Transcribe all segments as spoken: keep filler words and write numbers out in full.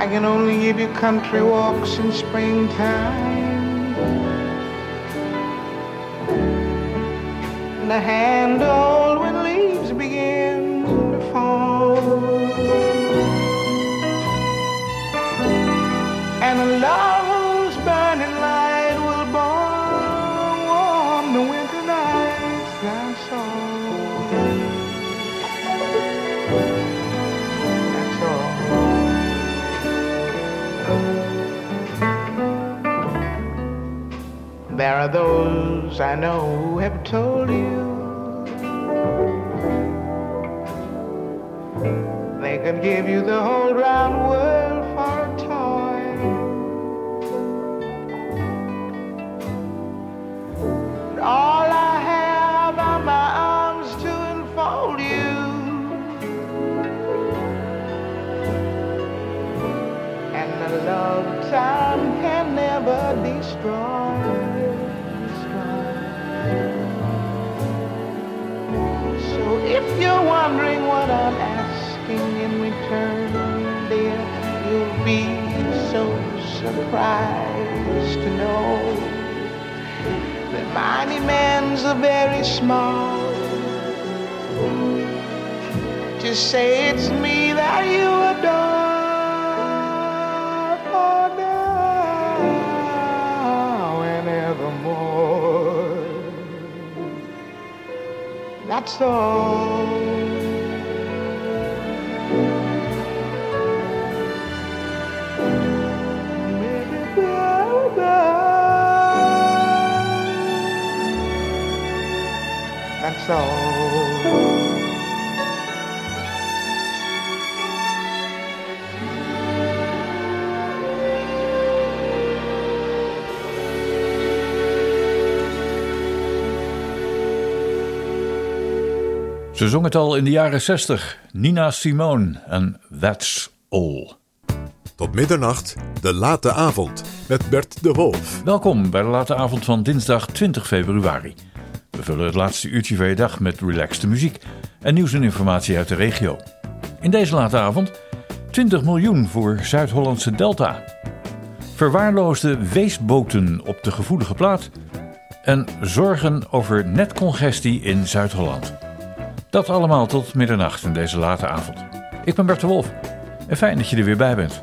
can only give you country walks in springtime, and a hand to hold when leaves begin to fall, and a love whose burning light will burn warm the winter nights. That's all. That's all. There are those I know who have told you they could give you the whole round world for a toy. But all I have are my arms to enfold you, and the love time can never destroy. If you're wondering what I'm asking in return, dear, you'll be so surprised to know that my demands are very small. Just say it's me that you adore, for now and evermore. That's all. That's all. Ze zong het al in de jaren zestig, Nina Simone en That's All. Tot middernacht, de late avond, met Bert de Wolf. Welkom bij de late avond van dinsdag twintig februari. We vullen het laatste uurtje van je dag met relaxte muziek en nieuws en informatie uit de regio. In deze late avond twintig miljoen voor Zuid-Hollandse Delta. Verwaarloosde weesboten op de gevoelige plaat en zorgen over netcongestie in Zuid-Holland. Dat allemaal tot middernacht in deze late avond. Ik ben Bert de Wolf en fijn dat je er weer bij bent.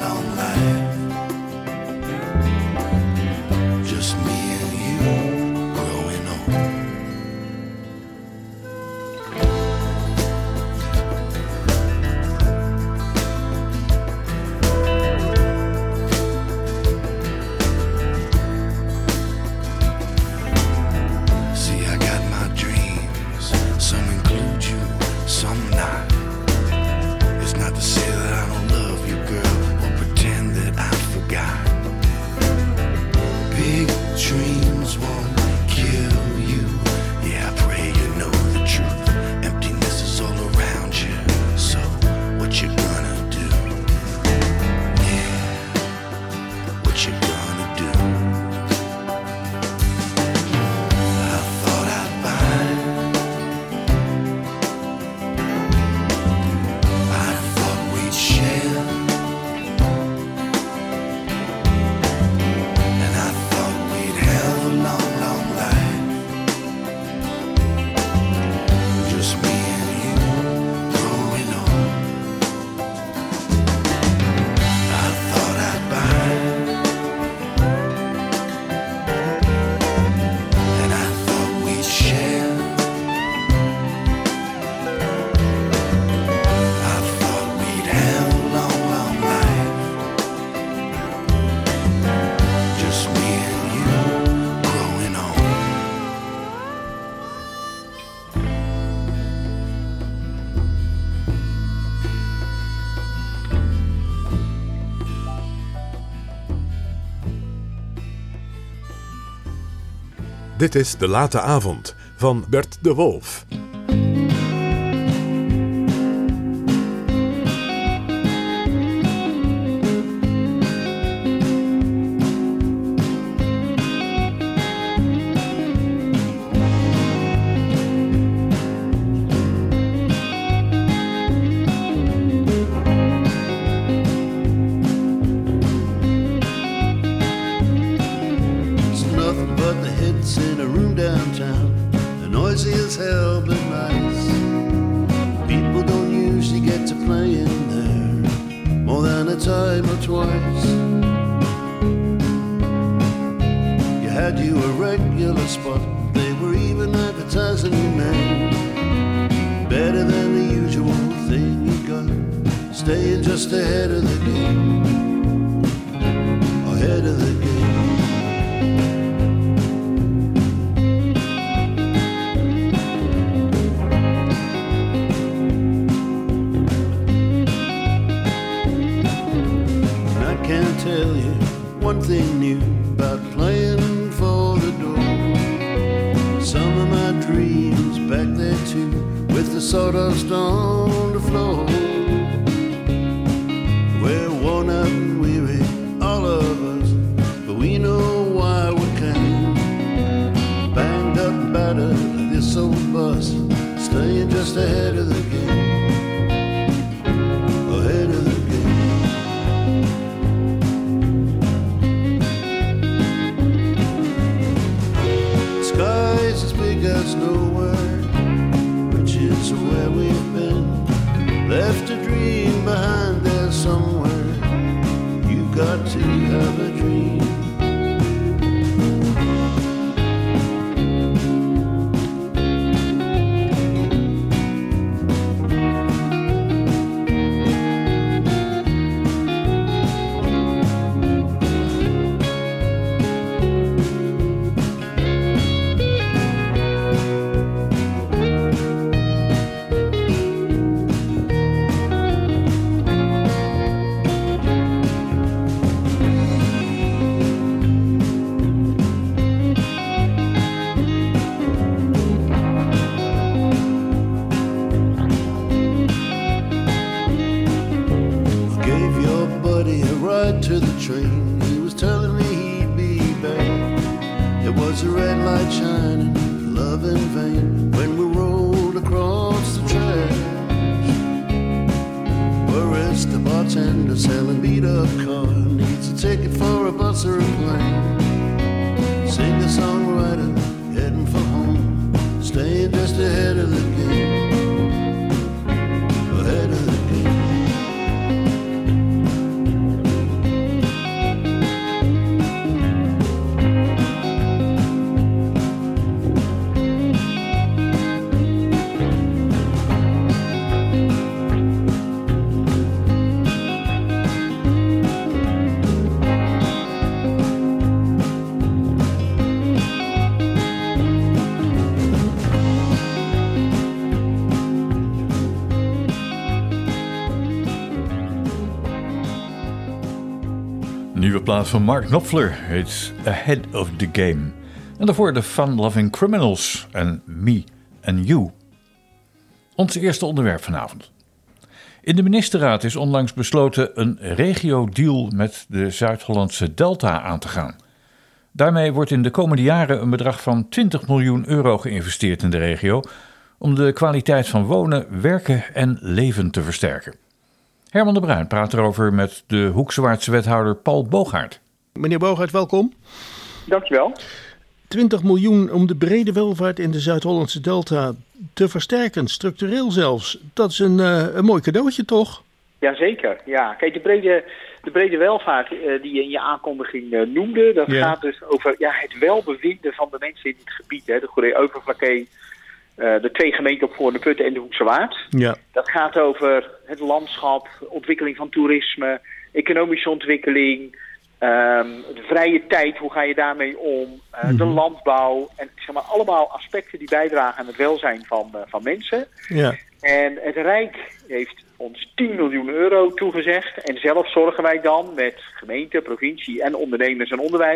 Just me and you. Dit is De Late Avond van Bert de Wolf. Nieuwe plaat van Mark Knopfler heet Ahead of the Game. En daarvoor de Fun-Loving Criminals en Me and You. Ons eerste onderwerp vanavond. In de ministerraad is onlangs besloten een regio-deal met de Zuid-Hollandse Delta aan te gaan. Daarmee wordt in de komende jaren een bedrag van twintig miljoen euro geïnvesteerd in de regio om de kwaliteit van wonen, werken en leven te versterken. Herman de Bruin praat erover met de Hoekswaardse wethouder Paul Boogaert. Meneer Boogaert, welkom. Dankjewel. twintig miljoen om de brede welvaart in de Zuid-Hollandse Delta te versterken, structureel zelfs. Dat is een, uh, een mooi cadeautje, toch? Jazeker, ja. Kijk, de brede, de brede welvaart uh, die je in je aankondiging uh, noemde, dat ja. gaat dus over ja, het welbevinden van de mensen in dit gebied. Hè, de Goeree-Overflakkee, uh, de twee gemeenten op Voorne-Putten en de Hoekse Waard. Ja. Dat gaat over het landschap, ontwikkeling van toerisme, economische ontwikkeling, Um, de vrije tijd, hoe ga je daarmee om? Uh, mm-hmm. De landbouw. En zeg maar allemaal aspecten die bijdragen aan het welzijn van, uh, van mensen. Ja. En het Rijk heeft ons tien miljoen euro toegezegd. En zelf zorgen wij dan met gemeente, provincie en ondernemers en onderwijs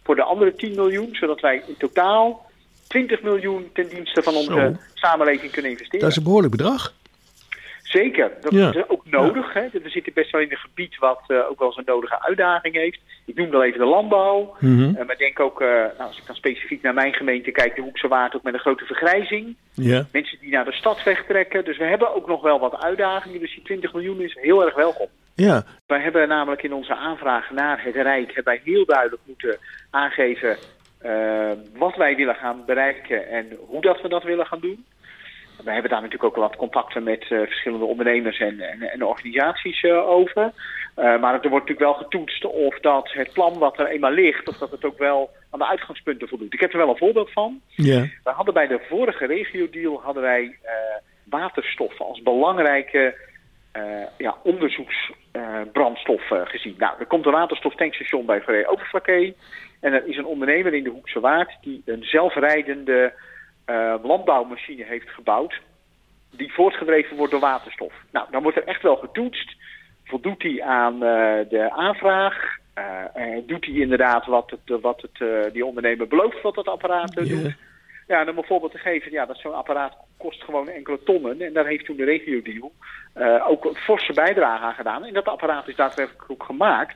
voor de andere tien miljoen, zodat wij in totaal twintig miljoen ten dienste van onze Zo. samenleving kunnen investeren. Dat is een behoorlijk bedrag. Zeker, dat Ja. is ook nodig. Ja. Hè? We zitten best wel in een gebied wat uh, ook wel eens een nodige uitdaging heeft. Ik noem dan even de landbouw. Mm-hmm. Uh, maar denk ook, uh, nou, als ik dan specifiek naar mijn gemeente kijk, de Hoekse Waard ook met een grote vergrijzing. Ja. Mensen die naar de stad wegtrekken. Dus we hebben ook nog wel wat uitdagingen. Dus die twintig miljoen is heel erg welkom. Ja. Wij hebben namelijk in onze aanvraag naar het Rijk hebben wij heel duidelijk moeten aangeven uh, wat wij willen gaan bereiken en hoe dat we dat willen gaan doen. We hebben daar natuurlijk ook wat contacten met uh, verschillende ondernemers en, en, en organisaties uh, over. Uh, maar er wordt natuurlijk wel getoetst of dat het plan wat er eenmaal ligt, of dat het ook wel aan de uitgangspunten voldoet. Ik heb er wel een voorbeeld van. Ja. We hadden bij de vorige regio-deal hadden wij uh, waterstof als belangrijke uh, ja, onderzoeksbrandstof uh, uh, gezien. Nou, er komt een waterstoftankstation bij Verre Overflakkee. En er is een ondernemer in de Hoekse Waard die een zelfrijdende Uh, landbouwmachine heeft gebouwd die voortgedreven wordt door waterstof. Nou, dan wordt er echt wel getoetst. Voldoet hij aan uh, de aanvraag? Uh, uh, doet hij inderdaad wat, het, wat het, uh, die ondernemer belooft wat dat apparaat uh, Yeah. doet? Ja, en om een voorbeeld te geven, ja, dat zo'n apparaat kost gewoon enkele tonnen. En daar heeft toen de regio-deal uh, ook een forse bijdrage aan gedaan. En dat apparaat is daadwerkelijk ook gemaakt.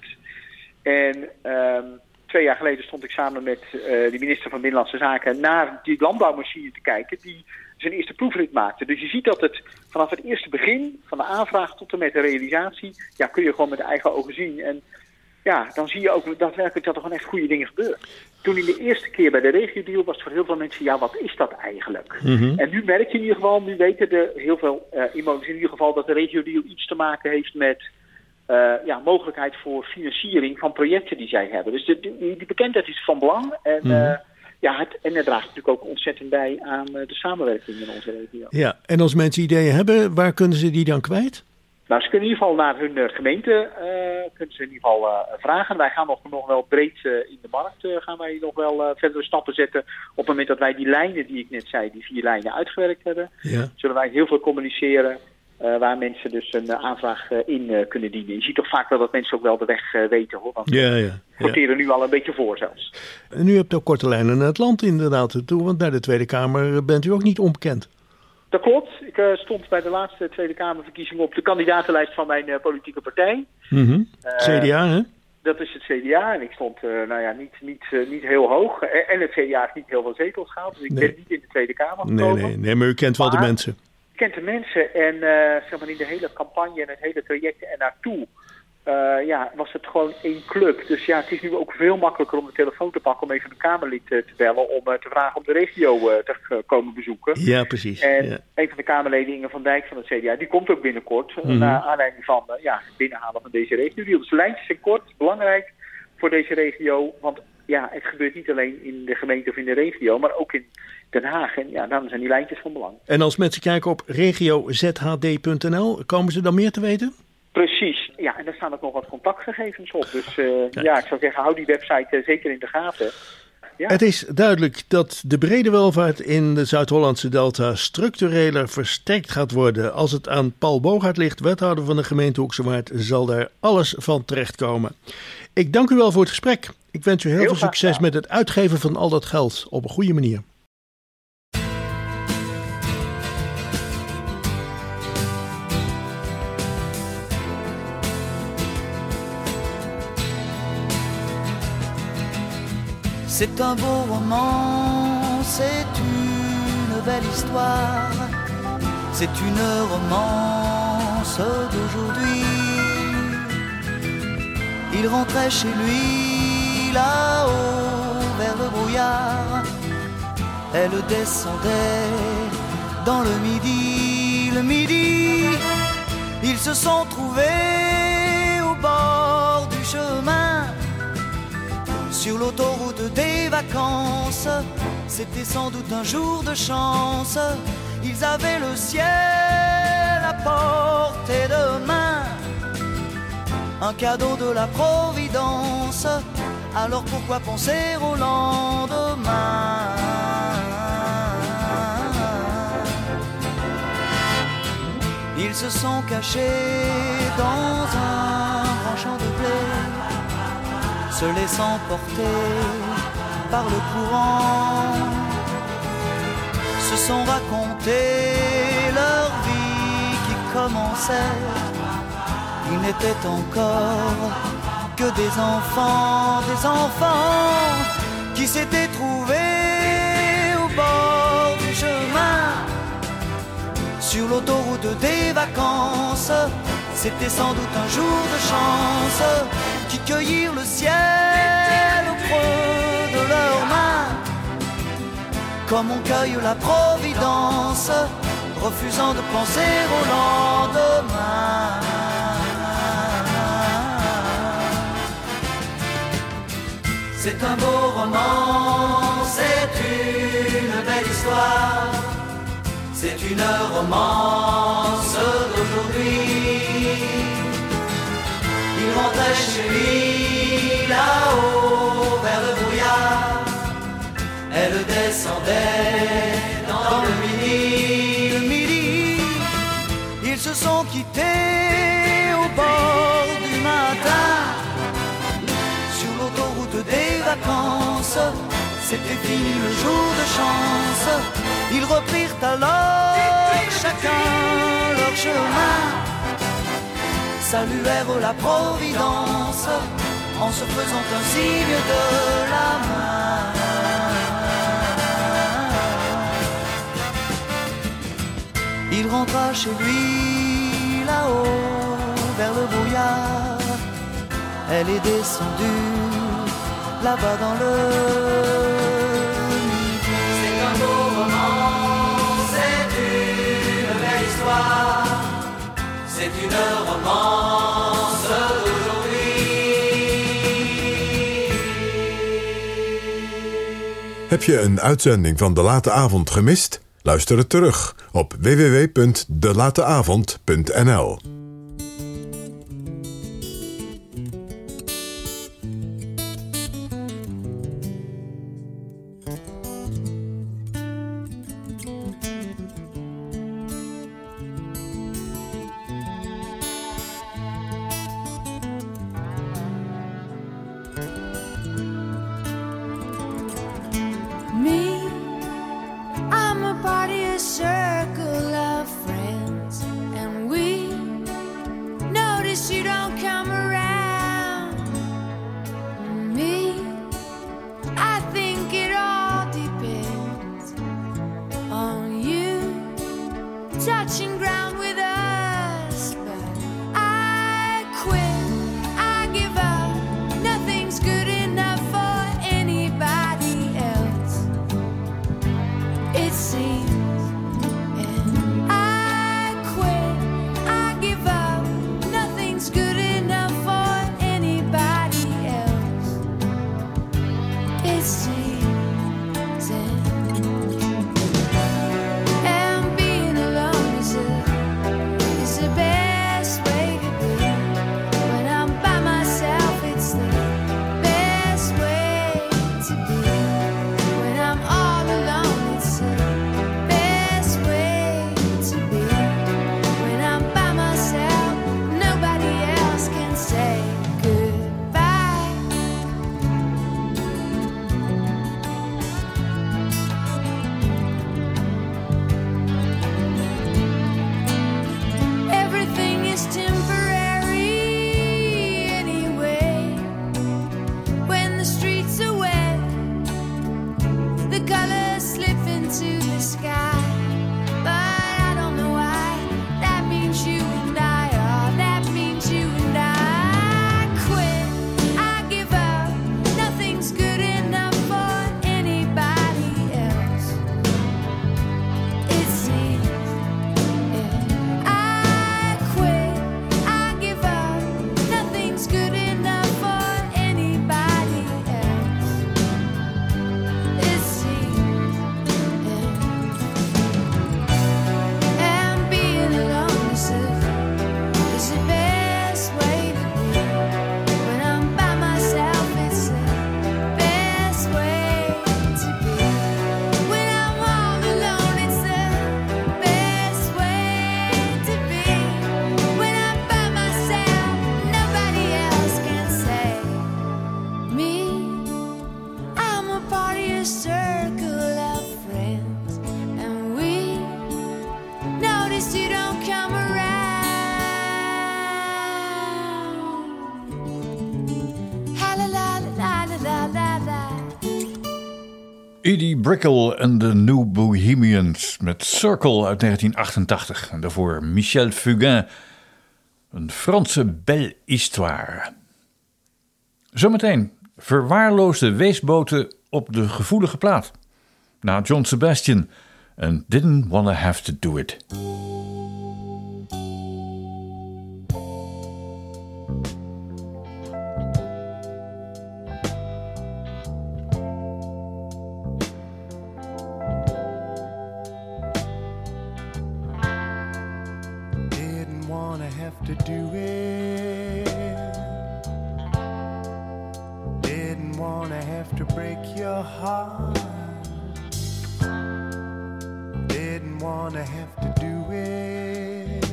En Um, Twee jaar geleden stond ik samen met uh, de minister van Binnenlandse Zaken naar die landbouwmachine te kijken die zijn eerste proefrit maakte. Dus je ziet dat het vanaf het eerste begin van de aanvraag tot en met de realisatie, ja, kun je gewoon met eigen ogen zien. En ja, dan zie je ook daadwerkelijk dat er gewoon echt goede dingen gebeuren. Toen in de eerste keer bij de regio-deal was het voor heel veel mensen, ja, wat is dat eigenlijk? Mm-hmm. En nu merk je in ieder geval, nu weten de heel veel uh, inwoners in ieder geval dat de regio-deal iets te maken heeft met Uh, ja, mogelijkheid voor financiering van projecten die zij hebben. Dus de, die, die bekendheid is van belang. En, mm. uh, ja, het, en het draagt natuurlijk ook ontzettend bij aan uh, de samenwerking in onze regio. Ja, en als mensen ideeën hebben, waar kunnen ze die dan kwijt? Nou, ze kunnen in ieder geval naar hun uh, gemeente uh, kunnen ze in ieder geval uh, vragen. Wij gaan nog, nog wel breed uh, in de markt uh, gaan wij nog wel uh, verdere stappen zetten. Op het moment dat wij die lijnen die ik net zei, die vier lijnen uitgewerkt hebben, Ja. zullen wij heel veel communiceren. Uh, waar mensen dus een uh, aanvraag uh, in uh, kunnen dienen. Je ziet toch vaak wel dat mensen ook wel de weg uh, weten, hoor. Want Ja, we ja. sorteren nu al een beetje voor zelfs. En u hebt ook korte lijnen naar het land inderdaad toe, want bij de Tweede Kamer bent u ook niet onbekend. Dat klopt. Ik uh, stond bij de laatste Tweede Kamerverkiezing op de kandidatenlijst van mijn uh, politieke partij. Mm-hmm. Uh, C D A, hè? Dat is het C D A en ik stond uh, nou ja, niet, niet, uh, niet heel hoog. En het C D A heeft niet heel veel zetels gehaald, dus ik Nee. ben niet in de Tweede Kamer gekomen. Nee, nee, nee, maar u kent wel Maar- de mensen. Ik kent de mensen en uh, zeg maar in de hele campagne en het hele traject en naartoe uh, ja, was het gewoon één club. Dus ja, het is nu ook veel makkelijker om de telefoon te pakken om even een Kamerlid uh, te bellen om uh, te vragen om de regio uh, te uh, komen bezoeken. Ja, precies. En Ja. een van de Kamerleden, Inge van Dijk van het C D A, die komt ook binnenkort. uh, Mhm. Naar aanleiding van uh, ja, het binnenhalen van deze regio. Dus de lijntjes zijn kort, belangrijk voor deze regio. Want ja, het gebeurt niet alleen in de gemeente of in de regio, maar ook in Den Haag. En ja, daarom zijn die lijntjes van belang. En als mensen kijken op regio z h d punt n l, komen ze dan meer te weten? Precies. Ja, en daar staan ook nog wat contactgegevens op. Dus uh, ja, ik zou zeggen, hou die website uh, zeker in de gaten. Ja. Het is duidelijk dat de brede welvaart in de Zuid-Hollandse Delta structureler versterkt gaat worden. Als het aan Paul Bogaert ligt, wethouder van de gemeente Hoekse Waard, zal daar alles van terechtkomen. Ik dank u wel voor het gesprek. Ik wens u heel, Heel veel graag succes gedaan. met het uitgeven van al dat geld op een goede manier. C'est un beau roman, c'est une belle histoire, c'est une romance d'aujourd'hui. Il rentrait chez lui là-haut vers le brouillard, elle descendait dans le midi, le midi. Ils se sont trouvés au bord du chemin, sur l'autoroute des vacances. C'était sans doute un jour de chance. Ils avaient le ciel à portée de main, un cadeau de la Providence. Alors pourquoi penser au lendemain? Ils se sont cachés dans un grand champ de blé, se laissant porter par le courant, se sont raconté leur vie qui commençait. Ils n'étaient encore que des enfants, des enfants qui s'étaient trouvés au bord du chemin, sur l'autoroute des vacances. C'était sans doute un jour de chance, qui cueillirent le ciel au creux de leurs mains, comme on cueille la providence, refusant de penser au lendemain. C'est un beau roman, c'est une belle histoire, c'est une romance d'aujourd'hui. Il rentrait chez lui là-haut vers le brouillard, elle descendait dans le midi. Le midi, ils se sont quittés au bord du matin, sur l'autoroute des vacances. C'était fini le jour de chance. Ils reprirent alors chacun leur chemin, saluèrent la providence en se faisant un signe de la main. Il rentra chez lui là-haut vers le brouillard, elle est descendue là-bas dans le midi. C'est un beau roman, c'est une belle histoire, c'est une romance d'aujourd'hui. Heb je een uitzending van De Late Avond gemist? Luister het terug op w w w punt de late avond punt n l. When I'm all alone, it's the Edie Brickell en de New Bohemians met Circle uit negentien achtentachtig. En daarvoor Michel Fugain, een Franse belle histoire. Zometeen verwaarloosde weesboten op de gevoelige plaat. Na John Sebastian en Didn't Wanna Have to Do It. To do it, didn't wanna have to break your heart, didn't wanna have to do it.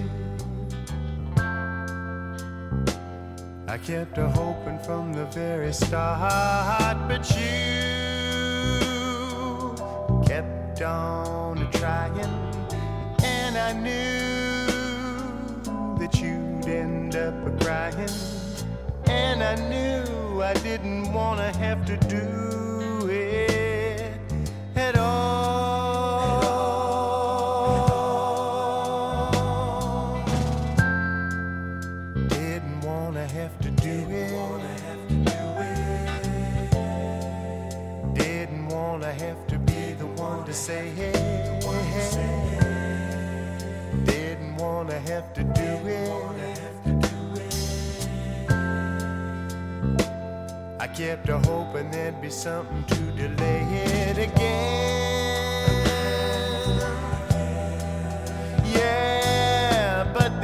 I kept a hoping from the very start, but you kept on trying, and I knew that you'd end up crying, and I knew I didn't want to have to do it at all. Didn't want to have to do it. Didn't want to have to be the one to say it. Didn't want to have to do it. I kept a hoping there'd be something to delay it again. Yeah, but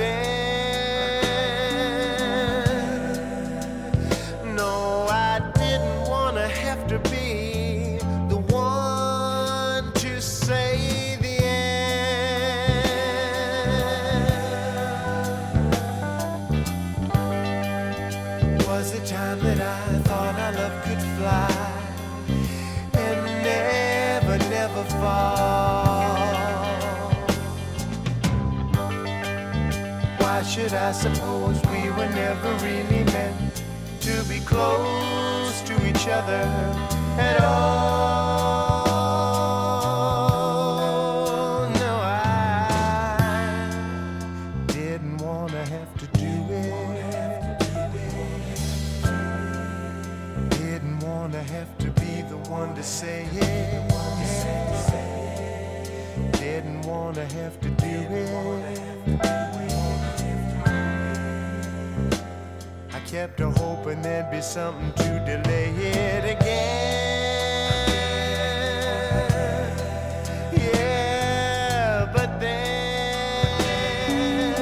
then, no, I didn't want to have to be the one to say the end. Was the time that I love could fly and never, never fall. Why should I suppose we were never really meant to be close to each other at all? No, I didn't want to have to do it. Have to be the one to say it. Didn't want to have to do it. I kept a hoping there'd be something to delay it again. Yeah, but then,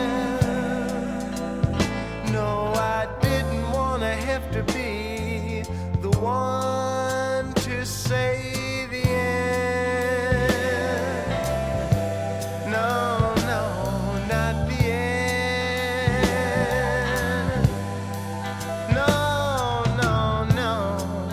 no, I didn't want to have to be the one to say the end. No, no, not the end. No, no, no.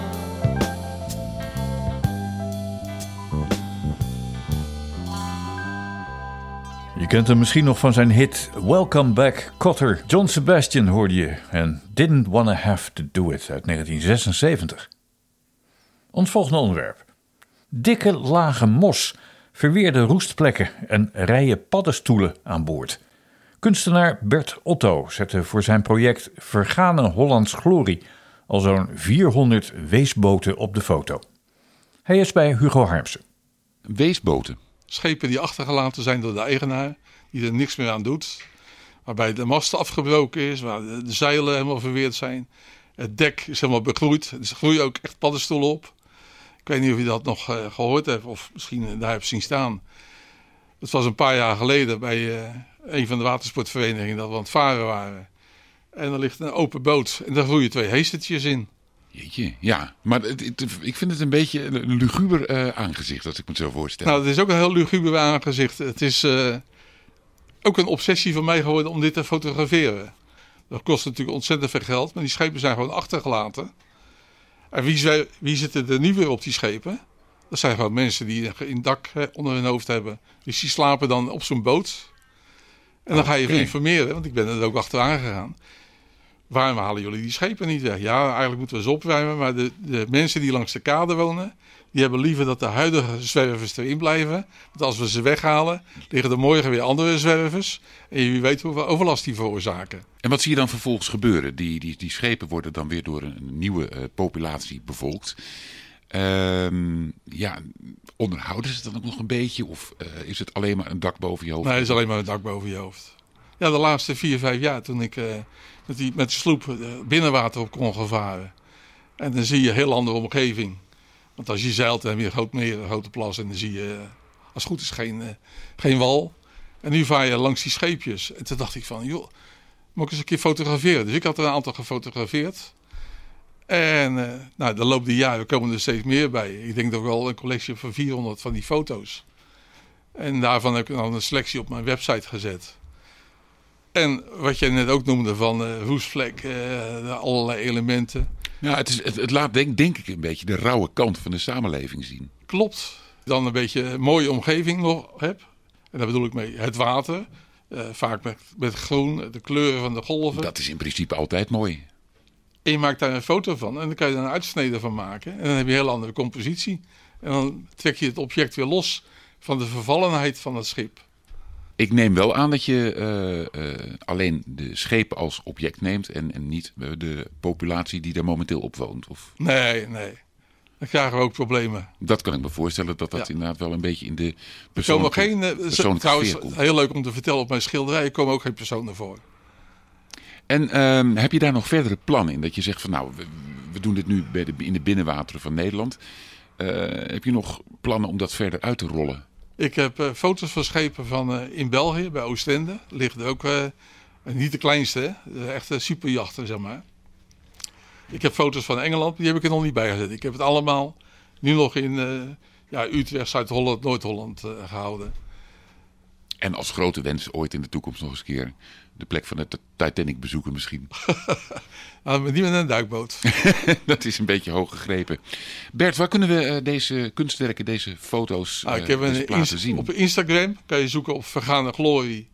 Je kent hem misschien nog van zijn hit Welcome Back Kotter. John Sebastian hoorde je en Didn't Wanna Have to Do It uit negentien zesenzeventig. Ons volgende onderwerp. Dikke lage mos, verweerde roestplekken en rijen paddenstoelen aan boord. Kunstenaar Bert Otto zette voor zijn project Vergane Hollands Glorie al zo'n vierhonderd weesboten op de foto. Hij is bij Hugo Harmsen. Weesboten? Schepen die achtergelaten zijn door de eigenaar, die er niks meer aan doet. Waarbij de mast afgebroken is, waar de zeilen helemaal verweerd zijn. Het dek is helemaal begroeid. Er groeien ook echt paddenstoelen op. Ik weet niet of je dat nog uh, gehoord hebt of misschien daar hebt zien staan. Het was een paar jaar geleden bij uh, een van de watersportverenigingen dat we aan het varen waren. En er ligt een open boot en daar groeien twee heestertjes in. Jeetje, ja. Maar het, het, ik vind het een beetje een luguber uh, aangezicht, als ik me het zo voorstel. Nou, het is ook een heel luguber aangezicht. Het is uh, ook een obsessie van mij geworden om dit te fotograferen. Dat kost natuurlijk ontzettend veel geld, maar die schepen zijn gewoon achtergelaten. En wie, wie zitten er nu weer op die schepen? Dat zijn gewoon mensen die een dak onder hun hoofd hebben. Dus die slapen dan op zo'n boot. En dan ga je even okay. informeren, want ik ben er ook achteraan gegaan. Waarom halen jullie die schepen niet weg? Ja, eigenlijk moeten we ze opruimen, maar de, de mensen die langs de kade wonen, Die hebben liever dat de huidige zwervers erin blijven. Want als we ze weghalen, liggen er morgen weer andere zwervers. En wie weet hoeveel overlast die veroorzaken. En wat zie je dan vervolgens gebeuren? Die, die, die schepen worden dan weer door een nieuwe uh, populatie bevolkt. Um, ja, onderhouden ze het dan ook nog een beetje? Of uh, is het alleen maar een dak boven je hoofd? Nee, het is alleen maar een dak boven je hoofd. Ja, de laatste vier, vijf jaar toen ik uh, met, die, met de sloep uh, binnenwater op kon gaan varen. En dan zie je een heel andere omgeving. Want als je zeilt, dan heb je een groot meer, een grote plas. En dan zie je, uh, als het goed is, geen, uh, geen wal. En nu vaar je langs die scheepjes. En toen dacht ik van, joh, moet ik eens een keer fotograferen. Dus ik had er een aantal gefotografeerd. En uh, nou, de loop der jaren komen er steeds meer bij. Ik denk toch wel een collectie van vierhonderd van die foto's. En daarvan heb ik dan een selectie op mijn website gezet. En wat jij net ook noemde van uh, roestvlek, uh, allerlei elementen. Ja, het, is, het, het laat denk, denk ik een beetje de rauwe kant van de samenleving zien. Klopt. Dan een beetje een mooie omgeving nog heb. En daar bedoel ik mee het water. Uh, vaak met, met groen, de kleuren van de golven. Dat is in principe altijd mooi. En je maakt daar een foto van en dan kan je daar een uitsnede van maken. En dan heb je een heel andere compositie. En dan trek je het object weer los van de vervallenheid van het schip. Ik neem wel aan dat je uh, uh, alleen de schepen als object neemt en, en niet uh, de populatie die daar momenteel op woont. Of... Nee, nee. Dan krijgen we ook problemen. Dat kan ik me voorstellen dat dat ja. inderdaad wel een beetje in de persoonlijke, persoonlijke, geen, uh, persoonlijke trouwens, sfeer komt. Heel leuk om te vertellen, op mijn schilderijen komen ook geen personen voor. En um, heb je daar nog verdere plannen in? Dat je zegt van nou, we, we doen dit nu bij de, in de binnenwateren van Nederland. Uh, heb je nog plannen om dat verder uit te rollen? Ik heb uh, foto's van schepen van uh, in België, bij Oostende. Ligt er ook, uh, niet de kleinste, hè? Echt uh, superjachten, zeg maar. Ik heb foto's van Engeland, die heb ik er nog niet bij gezet. Ik heb het allemaal nu nog in uh, ja, Utrecht, Zuid-Holland, Noord-Holland uh, gehouden. En als grote wens ooit in de toekomst nog eens een keer de plek van de Titanic bezoeken misschien. nou, maar niet met een duikboot. Dat is een beetje hoog gegrepen. Bert, waar kunnen we uh, deze kunstwerken, deze foto's uh, nou, ik heb een plaatsen zien? Op Instagram kan je zoeken op Vergane Glorie.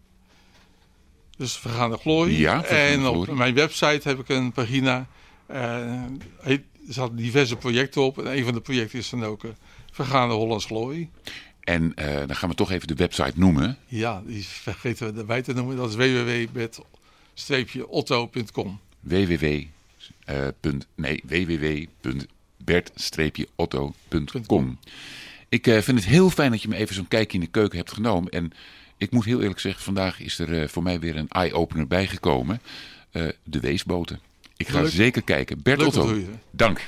Dus Vergane Glorie. Ja, Vergane en Glorie. Op mijn website heb ik een pagina. Uh, er zaten diverse projecten op. En een van de projecten is dan ook uh, Vergane Hollands Glorie. En uh, dan gaan we toch even de website noemen. Ja, die vergeten we erbij te noemen. Dat is w w w punt bert otto punt com. www. Uh, punt, nee, w w w punt bert otto punt com. Ik uh, vind het heel fijn dat je me even zo'n kijkje in de keuken hebt genomen. En ik moet heel eerlijk zeggen, vandaag is er uh, voor mij weer een eye-opener bijgekomen. Uh, de weesboten. Ik ga Leuk. zeker kijken. Bert Leuk Otto, dank.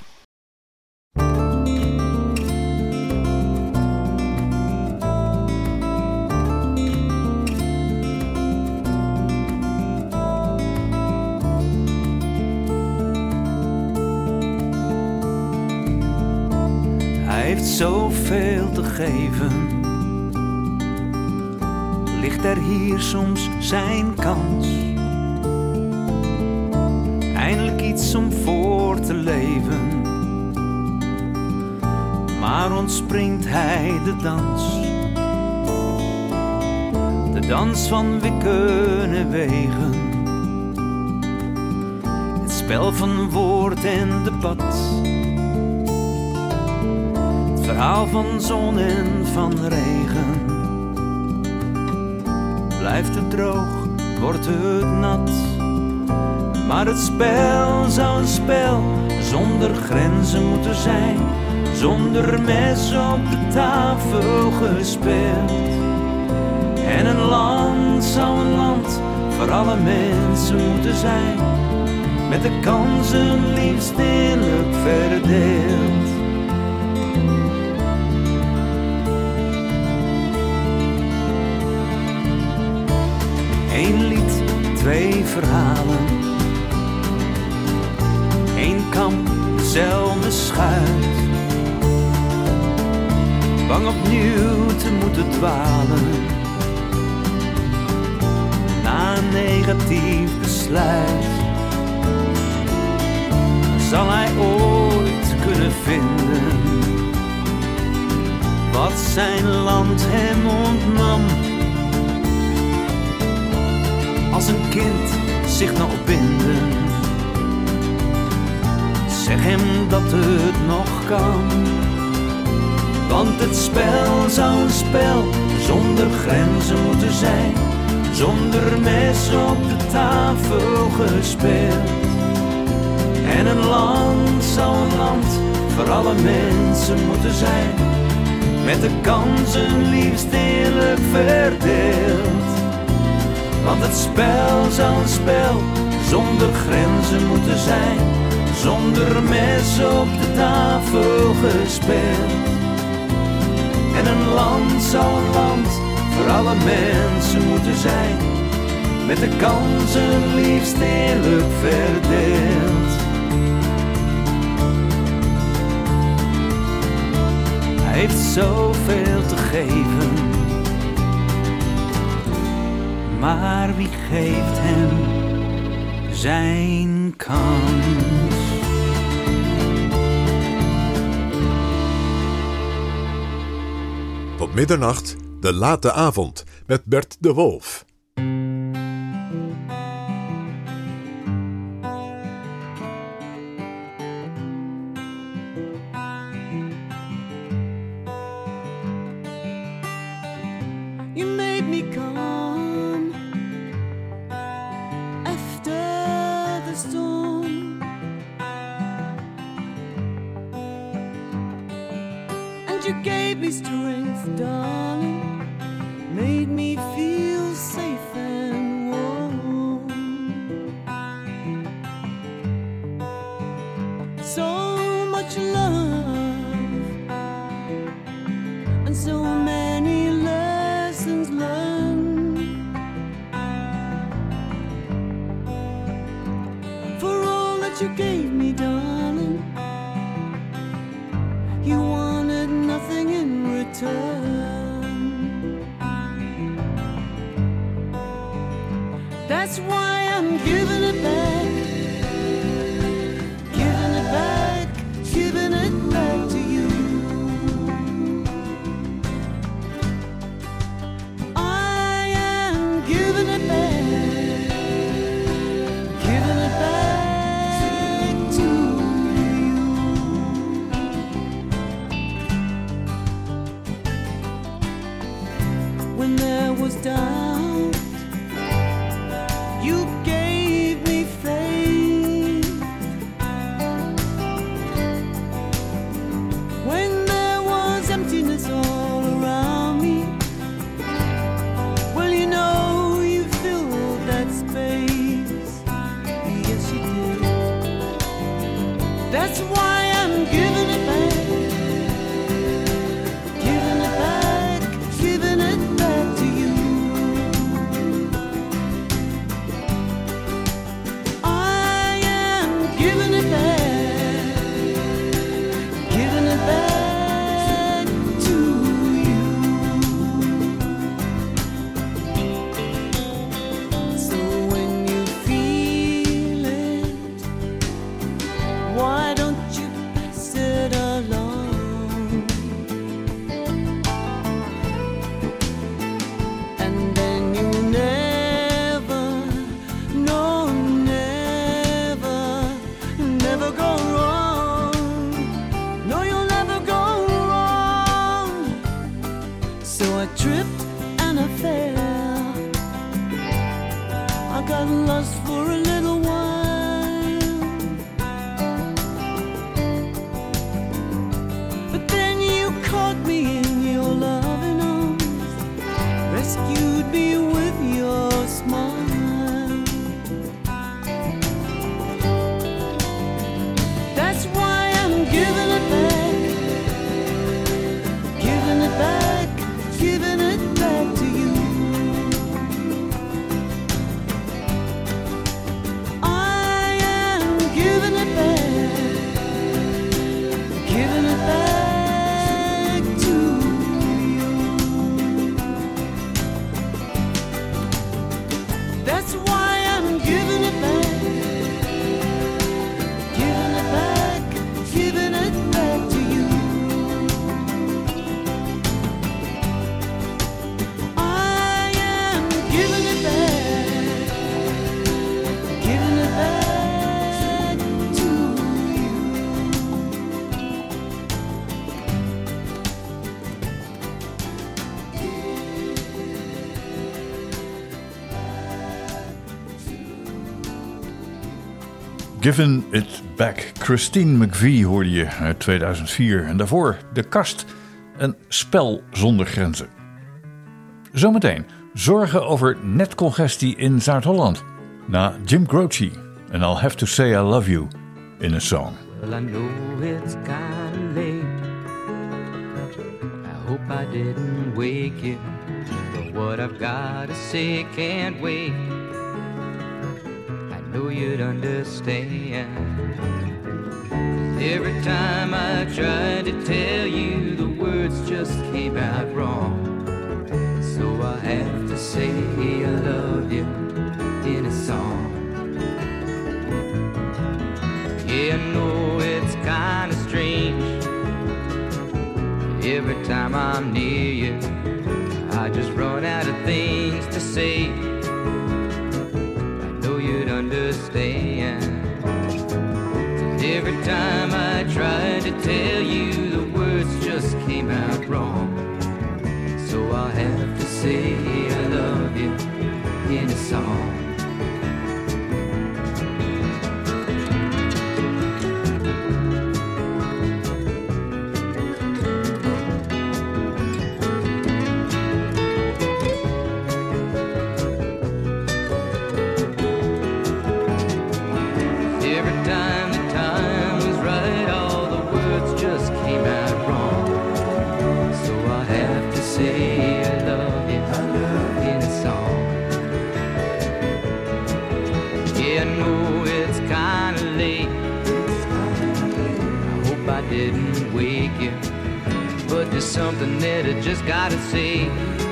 Hij heeft zoveel te geven. Ligt er hier soms zijn kans? Eindelijk iets om voor te leven. Maar ontspringt hij de dans. De dans van wikken en wegen. Het spel van woord en debat. Het verhaal van zon en van regen. Blijft het droog, wordt het nat. Maar het spel zou een spel zonder grenzen moeten zijn. Zonder mes op de tafel gespeeld. En een land zou een land voor alle mensen moeten zijn. Met de kansen liefst eerlijk verdeeld. Eén lied, twee verhalen. Eén kamp, dezelfde schuit. Bang opnieuw te moeten dwalen. Na een negatief besluit. Zal hij ooit kunnen vinden wat zijn land hem ontnam? Als een kind zich nog binden. Zeg hem dat het nog kan. Want het spel zou een spel zonder grenzen moeten zijn, zonder mes op de tafel gespeeld. En een land zou een land voor alle mensen moeten zijn, met de kansen liefst eerlijk verdeeld. Want het spel zou een spel zonder grenzen moeten zijn, zonder mes op de tafel gespeeld. En een land zou een land voor alle mensen moeten zijn, met de kansen liefst eerlijk verdeeld. Hij heeft zoveel te geven, maar wie geeft hem zijn kans? Tot middernacht, de late avond, met Bert de Wolf. You made me calm after the storm, and you gave me strength, darling, made me feel safe and warm. So much love and so many lessons learned. For all that you gave me, darling, you wanted nothing in return. That's why I'm giving it back, giving it back, giving it back to you. I am giving it back, giving it back to you. When there was doubt, you gave me faith. When there was emptiness all around me, well, you know you filled that space. Yes, you did. That's why I'm giving it back, giving it back, giving it back to you. I am giving it back, giving it back to you. So when you feel it, why don't you pass it along? And then you never, no, never, never go wrong. No, you'll never go wrong. So I tripped and I fell. I got lost for a little while, but then you caught me in your loving arms, rescued me with your smile. That's why I'm giving it back, giving it back, giving it back to you. I am giving it back, giving it back to you. Giving It Back. Christine McVie hoorde je uit tweeduizend vier. En daarvoor De Kast. Een spel zonder grenzen. Zometeen zorgen over netcongestie in Zuid-Holland. Na Jim Croce en I'll Have to Say I Love You in a Song. Well, I know it's kinda late. I hope I didn't wake you. But what I've gotta say can't wait. I know you'd understand. Every time I tried to tell you, the words just came out wrong. So I have to say I love you in a song. Yeah, I know it's kinda strange. Every time I'm near you, I just run out of things to say. I know you'd understand. Every time I try to tell you, the words just came out wrong. So I'll have to say I love you in a song. Something that I just gotta say.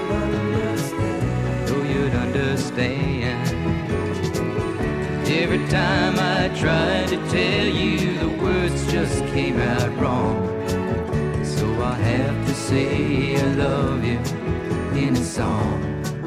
I know you'd understand. Every time I try to tell you, the words just came out wrong. So I have to say I love you in a song.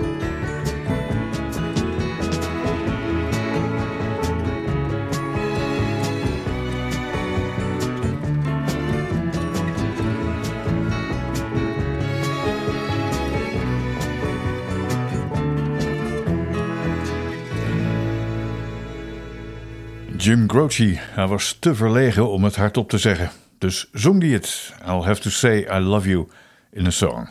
Jim Croce, hij was te verlegen om het hardop te zeggen. Dus zong hij het. I'll have to say I love you in a song.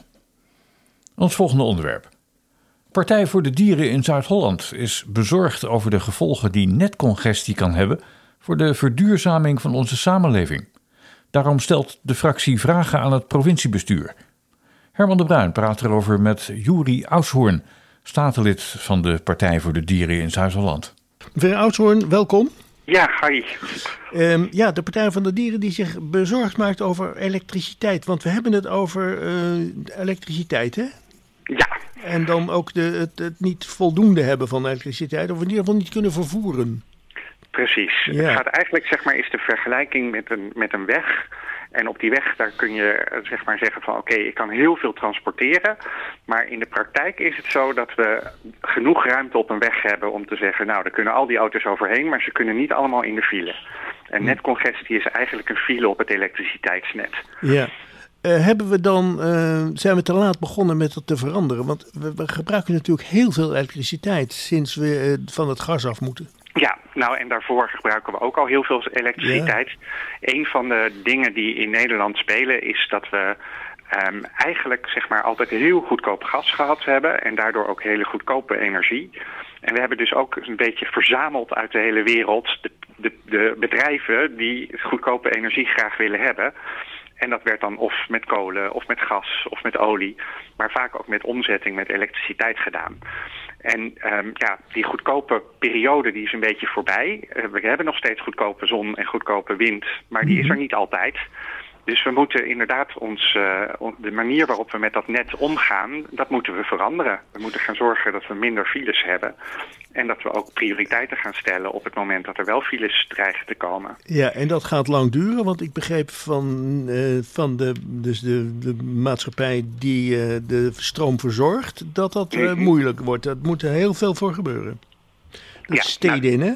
Ons volgende onderwerp. Partij voor de Dieren in Zuid-Holland is bezorgd over de gevolgen die netcongestie kan hebben voor de verduurzaming van onze samenleving. Daarom stelt de fractie vragen aan het provinciebestuur. Herman de Bruin praat erover met Juri Aushoorn, statenlid van de Partij voor de Dieren in Zuid-Holland. Mevrouw Aushoorn, welkom. Ja, hi. Um, ja, de Partij van de Dieren die zich bezorgd maakt over elektriciteit. Want we hebben het over uh, elektriciteit, hè? Ja. En dan ook de, het, het niet voldoende hebben van elektriciteit. Of in ieder geval niet kunnen vervoeren. Precies. Ja. Het gaat eigenlijk, zeg maar, is de vergelijking met een, met een weg. En op die weg, daar kun je zeg maar zeggen van oké, okay, ik kan heel veel transporteren. Maar in de praktijk is het zo dat we genoeg ruimte op een weg hebben om te zeggen, nou, daar kunnen al die auto's overheen, maar ze kunnen niet allemaal in de file. En netcongestie is eigenlijk een file op het elektriciteitsnet. Ja. Uh, hebben we dan, uh, zijn we te laat begonnen met dat te veranderen? Want we, we gebruiken natuurlijk heel veel elektriciteit sinds we uh, van het gas af moeten. Ja, nou en daarvoor gebruiken we ook al heel veel elektriciteit. Ja. Een van de dingen die in Nederland spelen is dat we um, eigenlijk zeg maar altijd heel goedkoop gas gehad hebben. En daardoor ook hele goedkope energie. En we hebben dus ook een beetje verzameld uit de hele wereld de, de, de bedrijven die goedkope energie graag willen hebben. En dat werd dan of met kolen, of met gas, of met olie. Maar vaak ook met omzetting, met elektriciteit gedaan. En um, ja, die goedkope periode die is een beetje voorbij. Uh, we hebben nog steeds goedkope zon en goedkope wind, maar die is er niet altijd. Dus we moeten inderdaad ons, uh, de manier waarop we met dat net omgaan, dat moeten we veranderen. We moeten gaan zorgen dat we minder files hebben. En dat we ook prioriteiten gaan stellen op het moment dat er wel files dreigen te komen. Ja, en dat gaat lang duren, want ik begreep van, uh, van de, dus de, de maatschappij die uh, de stroom verzorgt, dat dat uh, mm-hmm. moeilijk wordt. Dat moet er heel veel voor gebeuren. Dat is ja, Stedin, nou, hè?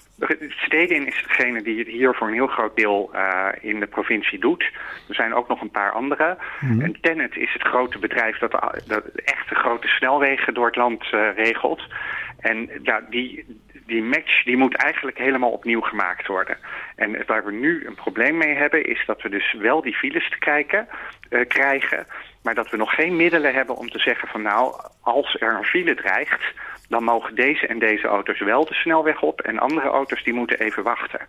Stedin is degene die het hier voor een heel groot deel uh, in de provincie doet. Er zijn ook nog een paar andere. Mm-hmm. En Tennet is het grote bedrijf dat, dat echt de grote snelwegen door het land uh, regelt. En ja, die, die match die moet eigenlijk helemaal opnieuw gemaakt worden. En waar we nu een probleem mee hebben is dat we dus wel die files te kijken uh, krijgen, maar dat we nog geen middelen hebben om te zeggen van nou, als er een file dreigt, dan mogen deze en deze auto's wel de snelweg op en andere auto's die moeten even wachten.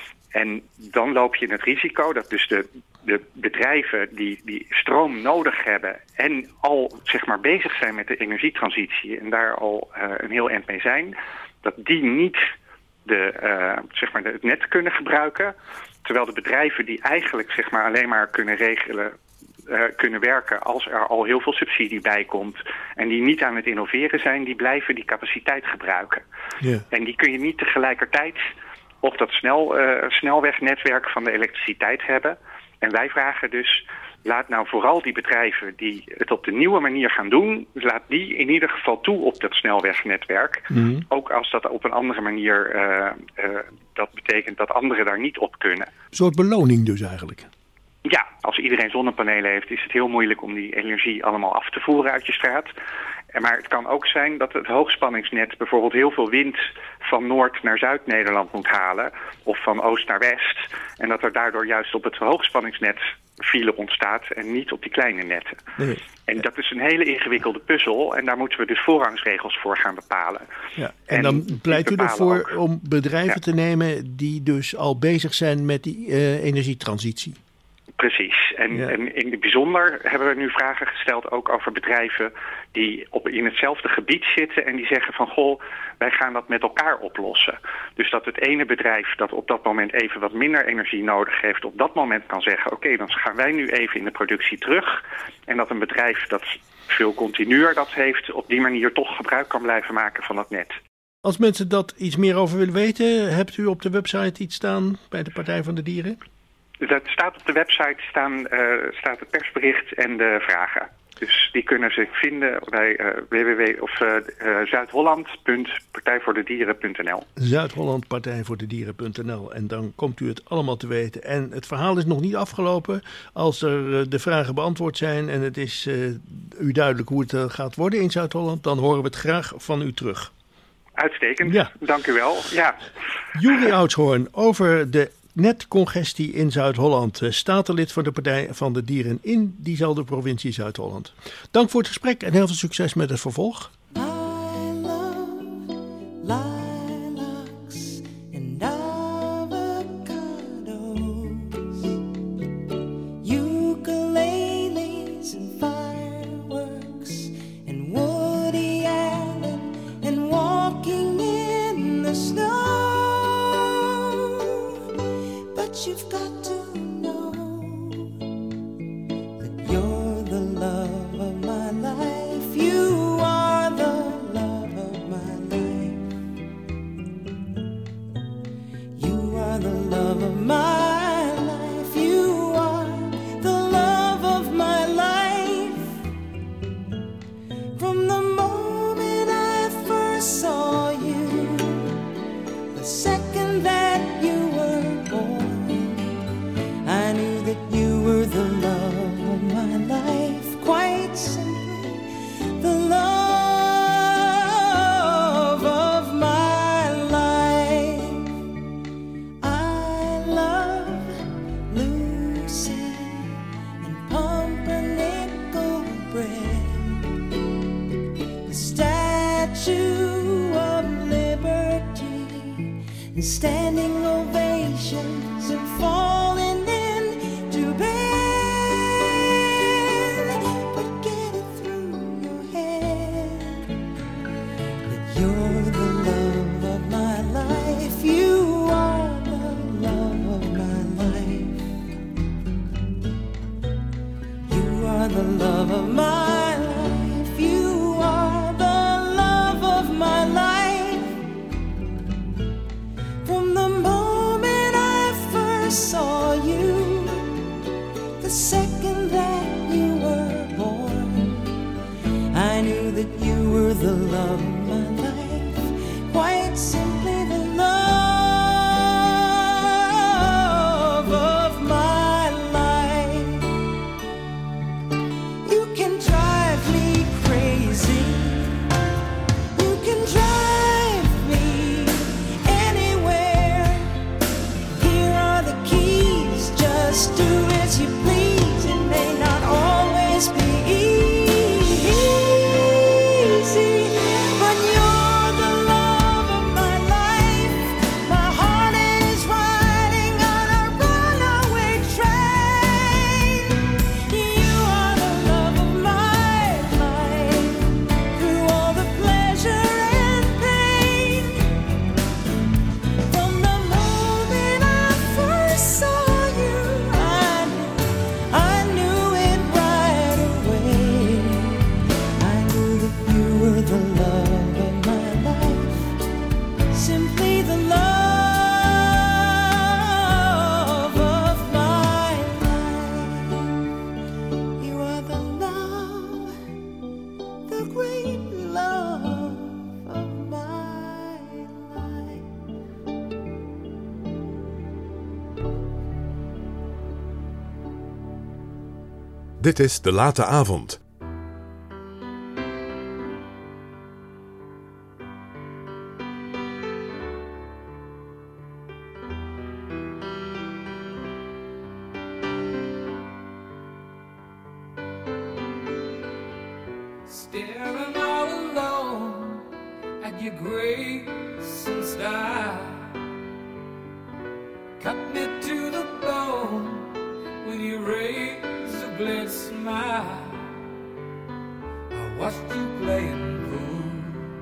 En dan loop je het risico dat dus de, de bedrijven die, die stroom nodig hebben en al zeg maar bezig zijn met de energietransitie en daar al uh, een heel eind mee zijn, dat die niet de, uh, zeg maar de, het net kunnen gebruiken. Terwijl de bedrijven die eigenlijk zeg maar alleen maar kunnen regelen, uh, kunnen werken als er al heel veel subsidie bij komt en die niet aan het innoveren zijn, die blijven die capaciteit gebruiken. Yeah. En die kun je niet tegelijkertijd op dat snel, uh, snelwegnetwerk van de elektriciteit hebben. En wij vragen dus, laat nou vooral die bedrijven die het op de nieuwe manier gaan doen, laat die in ieder geval toe op dat snelwegnetwerk. Mm-hmm. Ook als dat op een andere manier, uh, uh, dat betekent dat anderen daar niet op kunnen. Een soort beloning dus eigenlijk. Ja, als iedereen zonnepanelen heeft, is het heel moeilijk om die energie allemaal af te voeren uit je straat. Maar het kan ook zijn dat het hoogspanningsnet bijvoorbeeld heel veel wind van Noord naar Zuid-Nederland moet halen. Of van Oost naar West. En dat er daardoor juist op het hoogspanningsnet file ontstaat en niet op die kleine netten. Nee. En dat is een hele ingewikkelde puzzel. En daar moeten we dus voorrangsregels voor gaan bepalen. Ja. En, en dan pleit u ervoor ook om bedrijven ja. te nemen die dus al bezig zijn met die uh, energietransitie. Precies. En, ja. en in het bijzonder hebben we nu vragen gesteld ook over bedrijven die op, in hetzelfde gebied zitten en die zeggen van goh, wij gaan dat met elkaar oplossen. Dus dat het ene bedrijf dat op dat moment even wat minder energie nodig heeft, op dat moment kan zeggen oké, okay, dan gaan wij nu even in de productie terug. En dat een bedrijf dat veel continuer dat heeft, op die manier toch gebruik kan blijven maken van dat net. Als mensen dat iets meer over willen weten, hebt u op de website iets staan bij de Partij van de Dieren? Dat staat op de website, staan, uh, staat het persbericht en de vragen. Dus die kunnen zich vinden bij uh, www of uh, uh, zuidholland punt partijvoordedieren punt n l. zuidholland partijvoordedieren punt n l. En dan komt u het allemaal te weten. En het verhaal is nog niet afgelopen. Als er uh, de vragen beantwoord zijn en het is uh, u duidelijk hoe het uh, gaat worden in Zuid-Holland, dan horen we het graag van u terug. Uitstekend, ja. Dank u wel. Ja. Juri Oudshoorn over de netcongestie in Zuid-Holland, statenlid van de Partij van de Dieren in diezelfde provincie Zuid-Holland. Dank voor het gesprek en heel veel succes met het vervolg. You've got to know that you're the love of my life. You are the love of my life. You are the love of my life. You are the love of my life. From the moment I first saw you, the second that you were born, I knew that you were the love of my life, quite simply, the love of my life. I love Lucy and pumpernickel bread, the Statue of Liberty, and standing ovations and falling to bed. But get it through your head that you're the love of my life. You are the love of my life. You are the love of my life. You are the love of my life. From the moment I first saw you, the second that you were born, I knew that you were the love of my life, quite simply the love of my life. You can drive me crazy, you can drive great love of my life. Dit is De Late Avond. Staring all alone at your grace and style, cut me to the bone with your razor blade smile. I watched you playing pool,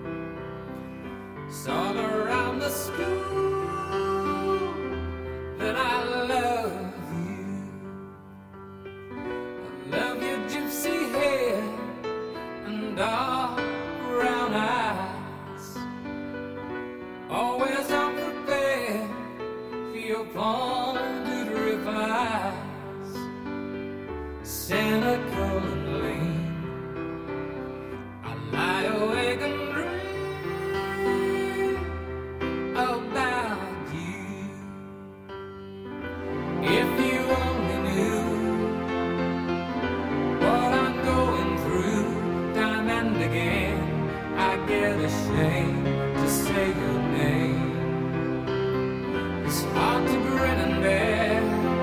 saw around the school that I love you. I love your gypsy hair and dark brown eyes, always unprepared for your pointed replies, cynical and lean. I lie awake and dream about you. If you only knew what I'm going through, time and again I get ashamed to say your name. It's hard to grin and bear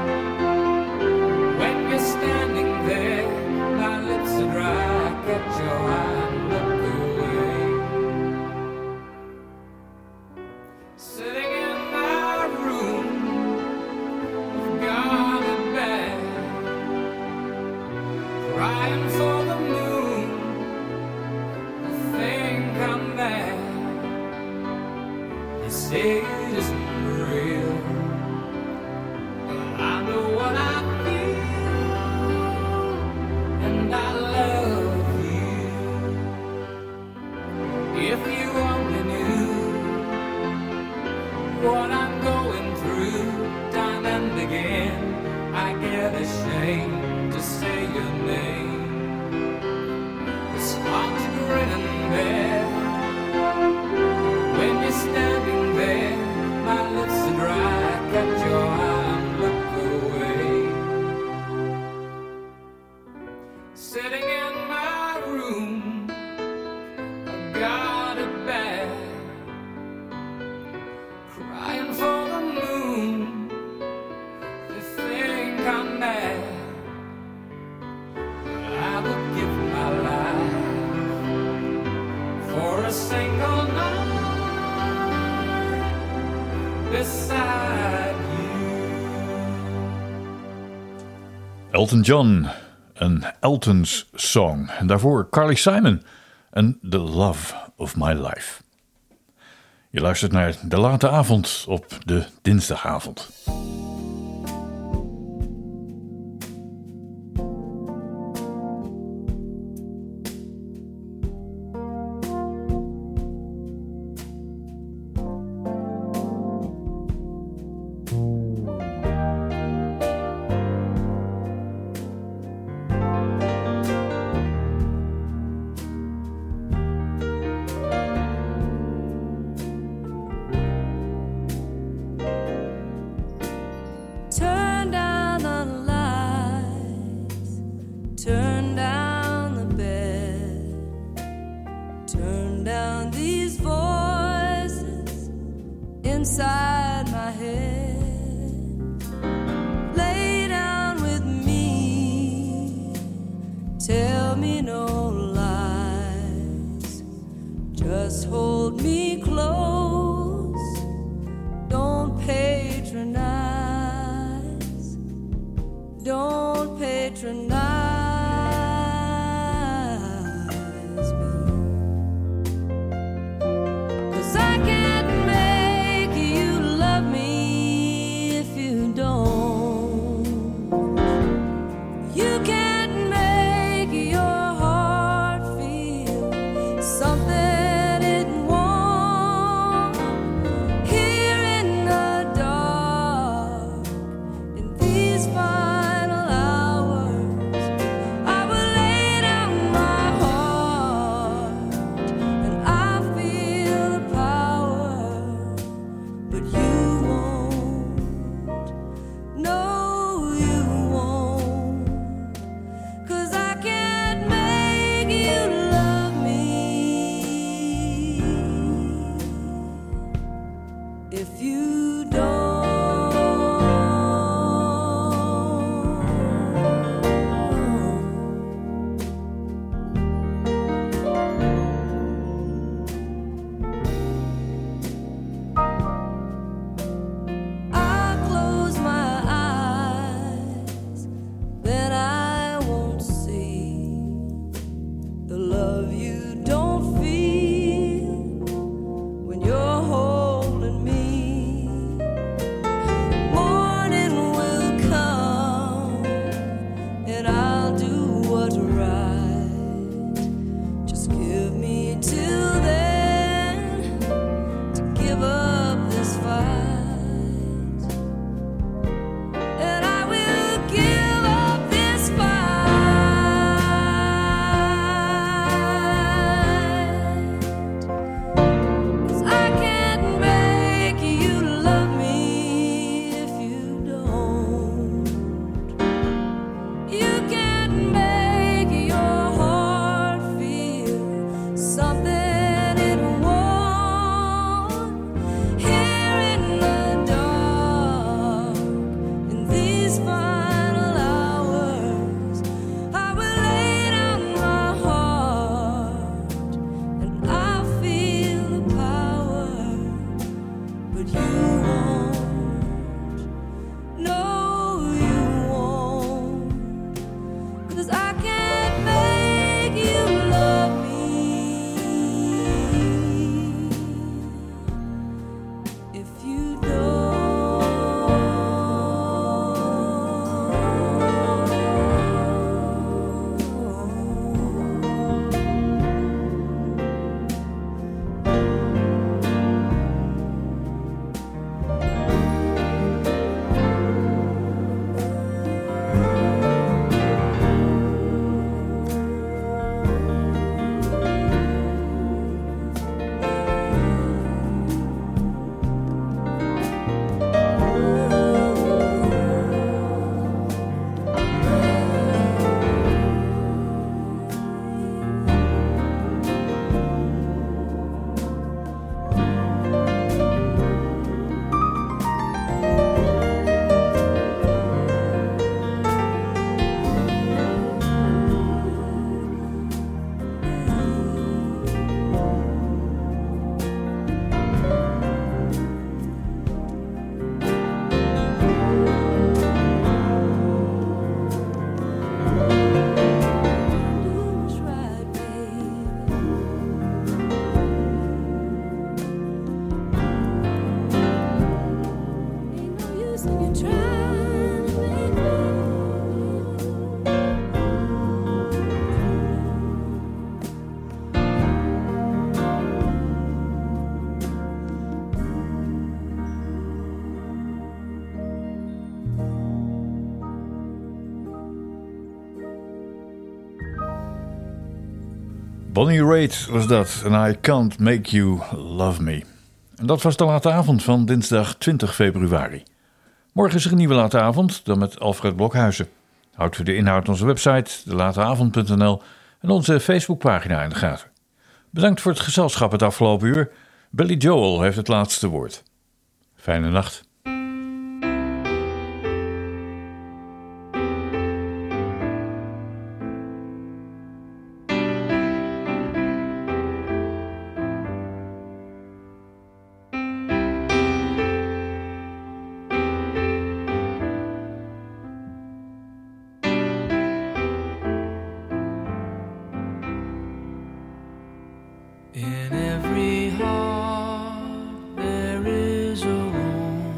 when you're standing there. My lips are dry, catch your eye and look away. Sitting in my room, I've got it bad, crying for the moon. I think I'm mad. They say it isn't real, but I know what I feel, and I love you. If you only knew what I'm going through, time and again I get ashamed to say your name. It's hard to grin and bear when you're standing there. My lips are dry, catch your eye and look away. Sitting in my room, I've got it bad, crying for the moon. They think I'm mad. I would give my life for a single night beside you. Elton John, een Elton's Song. En daarvoor Carly Simon en The Love of My Life. Je luistert naar De Late Avond op de dinsdagavond. Turn down the lights, turn down the bed, turn down these voices inside my head. Lay down with me, tell me no lies, just hold me close, don't patronize. Don't patronize me, 'cause I can't make you love me if you don't. You can't make your heart feel something it won't. Bonnie Raitt was dat. And I Can't Make You Love Me. En dat was de late avond van dinsdag twintig februari. Morgen is er een nieuwe late avond, dan met Alfred Blokhuizen. Houd voor de inhoud onze website, de lateavond punt n l en onze Facebookpagina in de gaten. Bedankt voor het gezelschap het afgelopen uur. Billy Joel heeft het laatste woord. Fijne nacht. In every heart there is a room,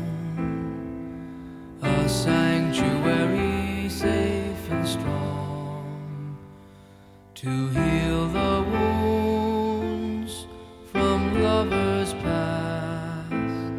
a sanctuary safe and strong, to heal the wounds from lovers past,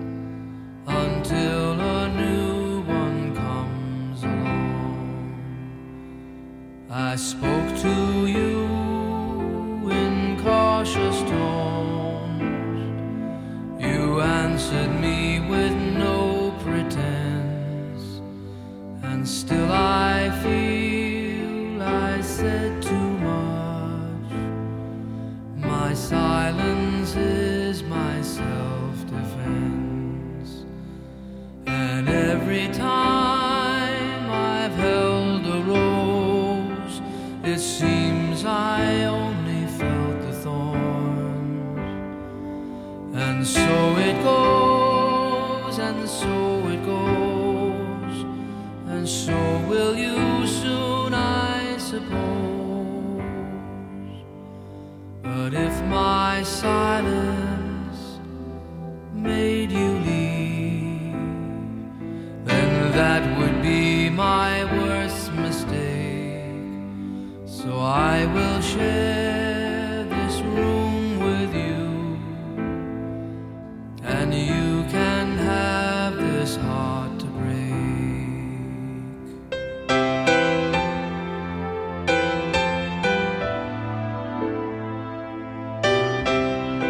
until a new one comes along. I spoke to you in cautious tones, you answered me with no pretense, and still I feel I said too much. My silence is my self-defense, and every time I've held a rose, it seems I only felt the thorns. And so it goes, and so it goes, and so will you soon, I suppose. But if my silence made you leave, then that would be my worst mistake. So I will share this room with you, and you can have this heart to break.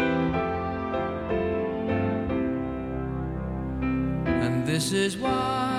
And this is why